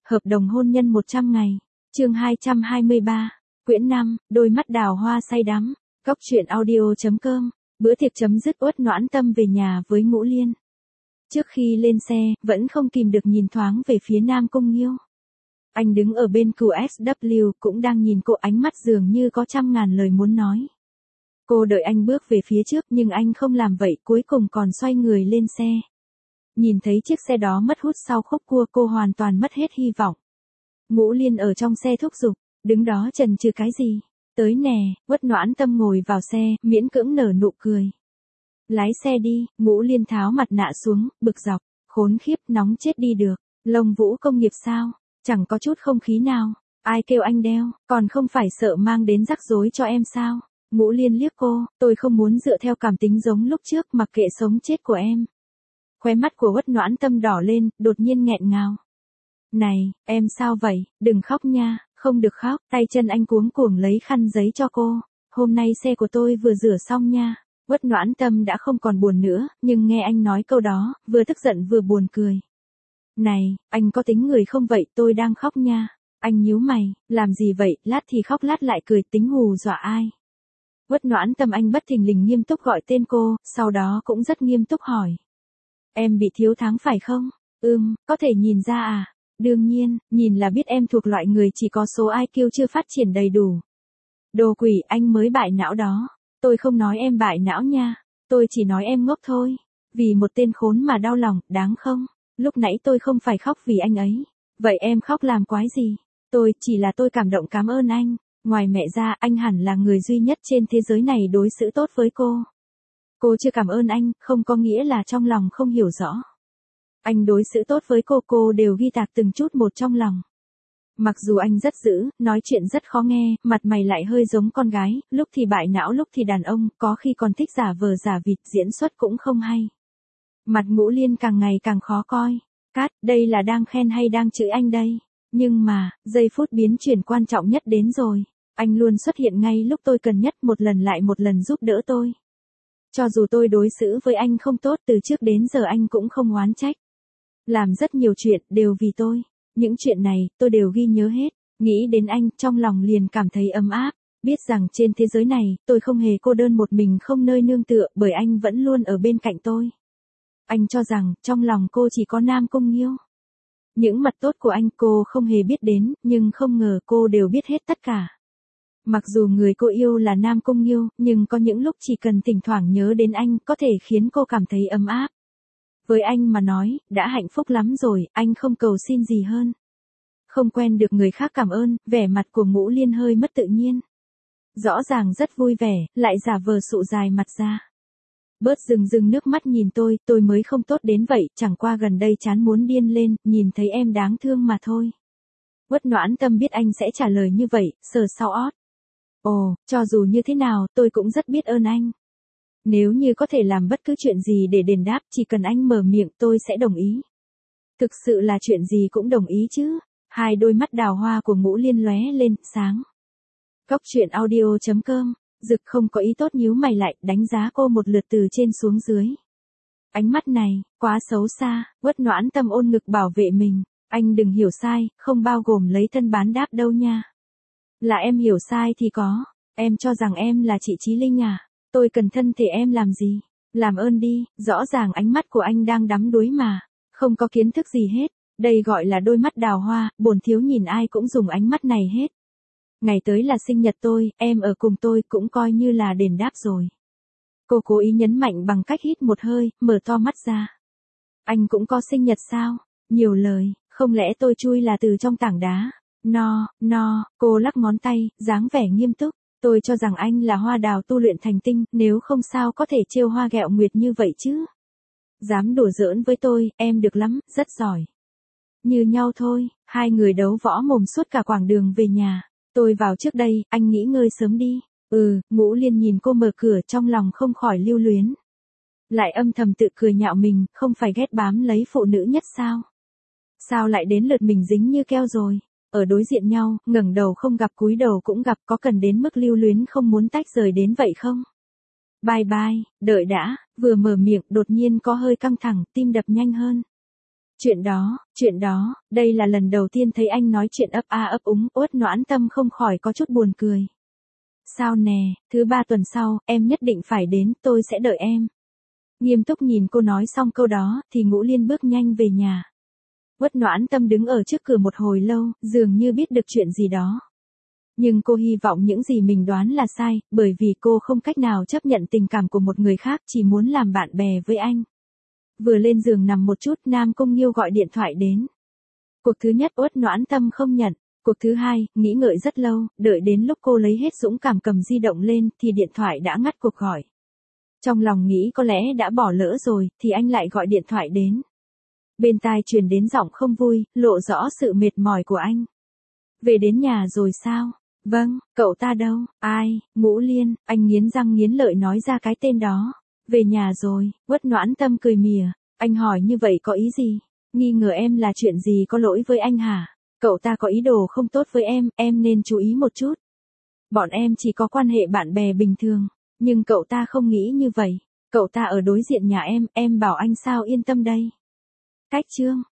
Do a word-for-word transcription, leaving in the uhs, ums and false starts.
Hợp đồng hôn nhân một trăm ngày. Chương hai trăm hai mươi ba. Quyển năm, đôi mắt đào hoa say đắm. Góc truyện audio chấm com. Bữa tiệc chấm dứt Uất Noãn Tâm về nhà với Ngũ Liên. Trước khi lên xe, vẫn không kìm được nhìn thoáng về phía Nam Cung Nghiêu. Anh đứng ở bên cừu ét vê cũng đang nhìn cô, ánh mắt dường như có trăm ngàn lời muốn nói. Cô đợi anh bước về phía trước nhưng anh không làm vậy, cuối cùng còn xoay người lên xe. Nhìn thấy chiếc xe đó mất hút sau khúc cua, cô hoàn toàn mất hết hy vọng. Ngũ Liên ở trong xe thúc giục, đứng đó chần chừ cái gì? Tới nè. Uất Noãn Tâm ngồi vào xe, miễn cưỡng nở nụ cười. Lái xe đi. Ngũ Liên tháo mặt nạ xuống, bực dọc, khốn khiếp, nóng chết đi được. Lông Vũ công nghiệp sao? Chẳng có chút không khí nào. Ai kêu anh đeo, còn không phải sợ mang đến rắc rối cho em sao? Ngũ Liên liếc cô, tôi không muốn dựa theo cảm tính giống lúc trước, mặc kệ sống chết của em. Khóe mắt của Uất Noãn Tâm đỏ lên, đột nhiên nghẹn ngào. Này, em sao vậy? Đừng khóc nha. Không được khóc. Tay chân anh cuống cuồng lấy khăn giấy cho cô. Hôm nay xe của tôi vừa rửa xong nha. Uất Noãn Tâm đã không còn buồn nữa, nhưng nghe anh nói câu đó, vừa tức giận vừa buồn cười. Này, anh có tính người không vậy? Tôi đang khóc nha. Anh nhíu mày, làm gì vậy? Lát thì khóc lát lại cười, tính hù dọa ai? Uất Noãn Tâm anh bất thình lình nghiêm túc gọi tên cô, sau đó cũng rất nghiêm túc hỏi. Em bị thiếu tháng phải không? Ừm, có thể nhìn ra à? Đương nhiên, nhìn là biết em thuộc loại người chỉ có số i kiu chưa phát triển đầy đủ. Đồ quỷ, anh mới bại não đó. Tôi không nói em bại não nha. Tôi chỉ nói em ngốc thôi. Vì một tên khốn mà đau lòng, đáng không? Lúc nãy tôi không phải khóc vì anh ấy. Vậy em khóc làm quái gì? Tôi, chỉ là tôi cảm động cảm ơn anh. Ngoài mẹ ra, anh hẳn là người duy nhất trên thế giới này đối xử tốt với cô. Cô chưa cảm ơn anh, không có nghĩa là trong lòng không hiểu rõ. Anh đối xử tốt với cô, cô đều ghi tạc từng chút một trong lòng. Mặc dù anh rất dữ, nói chuyện rất khó nghe, mặt mày lại hơi giống con gái, lúc thì bại não lúc thì đàn ông, có khi còn thích giả vờ giả vịt, diễn xuất cũng không hay. Mặt Ngũ Liên càng ngày càng khó coi. Cát, đây là đang khen hay đang chửi anh đây? Nhưng mà, giây phút biến chuyển quan trọng nhất đến rồi. Anh luôn xuất hiện ngay lúc tôi cần nhất, một lần lại một lần giúp đỡ tôi. Cho dù tôi đối xử với anh không tốt, từ trước đến giờ anh cũng không oán trách. Làm rất nhiều chuyện, đều vì tôi. Những chuyện này, tôi đều ghi nhớ hết. Nghĩ đến anh, trong lòng liền cảm thấy ấm áp. Biết rằng trên thế giới này, tôi không hề cô đơn một mình không nơi nương tựa, bởi anh vẫn luôn ở bên cạnh tôi. Anh cho rằng, trong lòng cô chỉ có Nam Cung Nghiêu. Những mặt tốt của anh cô không hề biết đến, nhưng không ngờ cô đều biết hết tất cả. Mặc dù người cô yêu là Nam Cung Nghiêu, nhưng có những lúc chỉ cần thỉnh thoảng nhớ đến anh, có thể khiến cô cảm thấy ấm áp. Với anh mà nói, đã hạnh phúc lắm rồi, anh không cầu xin gì hơn. Không quen được người khác cảm ơn, vẻ mặt của Ngũ Liên hơi mất tự nhiên. Rõ ràng rất vui vẻ, lại giả vờ sụ dài mặt ra. Bớt rừng rừng nước mắt nhìn tôi, tôi mới không tốt đến vậy, chẳng qua gần đây chán muốn điên lên, nhìn thấy em đáng thương mà thôi. Uất Noãn Tâm biết anh sẽ trả lời như vậy, sờ sau ót. Ồ, cho dù như thế nào, tôi cũng rất biết ơn anh. Nếu như có thể làm bất cứ chuyện gì để đền đáp, chỉ cần anh mở miệng tôi sẽ đồng ý. Thực sự là chuyện gì cũng đồng ý chứ. Hai đôi mắt đào hoa của Ngũ Liên lóe lên, sáng. Góc truyện audio chấm com. Dực không có ý tốt nhíu mày lại, đánh giá cô một lượt từ trên xuống dưới. Ánh mắt này, quá xấu xa. Uất Noãn Tâm ôn ngực bảo vệ mình. Anh đừng hiểu sai, không bao gồm lấy thân bán đáp đâu nha. Là em hiểu sai thì có. Em cho rằng em là chị Chí Linh à? Tôi cần thân thể em làm gì? Làm ơn đi, rõ ràng ánh mắt của anh đang đắm đuối mà. Không có kiến thức gì hết. Đây gọi là đôi mắt đào hoa, bổn thiếu nhìn ai cũng dùng ánh mắt này hết. Ngày tới là sinh nhật tôi, em ở cùng tôi cũng coi như là đền đáp rồi. Cô cố ý nhấn mạnh bằng cách hít một hơi, mở to mắt ra. Anh cũng có sinh nhật sao? Nhiều lời, không lẽ tôi chui là từ trong tảng đá? No, no, cô lắc ngón tay, dáng vẻ nghiêm túc. Tôi cho rằng anh là hoa đào tu luyện thành tinh, nếu không sao có thể trêu hoa ghẹo nguyệt như vậy chứ. Dám đùa giỡn với tôi, em được lắm, rất giỏi. Như nhau thôi, hai người đấu võ mồm suốt cả quãng đường về nhà. Tôi vào trước đây, anh nghỉ ngơi sớm đi. Ừ, Ngũ Liên nhìn cô mở cửa trong lòng không khỏi lưu luyến. Lại âm thầm tự cười nhạo mình, không phải ghét bám lấy phụ nữ nhất sao? Sao lại đến lượt mình dính như keo rồi? Ở đối diện nhau, ngẩng đầu không gặp cúi đầu cũng gặp, có cần đến mức lưu luyến không muốn tách rời đến vậy không? Bye bye, đợi đã, vừa mở miệng đột nhiên có hơi căng thẳng, tim đập nhanh hơn. Chuyện đó, chuyện đó, đây là lần đầu tiên thấy anh nói chuyện ấp a ấp úng, Uất Noãn Tâm không khỏi có chút buồn cười. Sao nè, thứ ba tuần sau, em nhất định phải đến, tôi sẽ đợi em. Nghiêm túc nhìn cô nói xong câu đó, thì Ngũ Liên bước nhanh về nhà. Uất Noãn Tâm đứng ở trước cửa một hồi lâu, dường như biết được chuyện gì đó. Nhưng cô hy vọng những gì mình đoán là sai, bởi vì cô không cách nào chấp nhận tình cảm của một người khác, chỉ muốn làm bạn bè với anh. Vừa lên giường nằm một chút, Nam Cung Nghiêu gọi điện thoại đến. Cuộc thứ nhất Uất Noãn Tâm không nhận. Cuộc thứ hai, nghĩ ngợi rất lâu, đợi đến lúc cô lấy hết dũng cảm cầm di động lên, thì điện thoại đã ngắt cuộc gọi. Trong lòng nghĩ có lẽ đã bỏ lỡ rồi, thì anh lại gọi điện thoại đến. Bên tai truyền đến giọng không vui, lộ rõ sự mệt mỏi của anh. Về đến nhà rồi sao? Vâng, cậu ta đâu? Ai? Ngũ Liên, anh nghiến răng nghiến lợi nói ra cái tên đó. Về nhà rồi, Uất Noãn Tâm cười mỉa. Anh hỏi như vậy có ý gì? Nghi ngờ em là chuyện gì có lỗi với anh hả? Cậu ta có ý đồ không tốt với em, em nên chú ý một chút. Bọn em chỉ có quan hệ bạn bè bình thường, nhưng cậu ta không nghĩ như vậy. Cậu ta ở đối diện nhà em, em bảo anh sao yên tâm đây. Cách chương.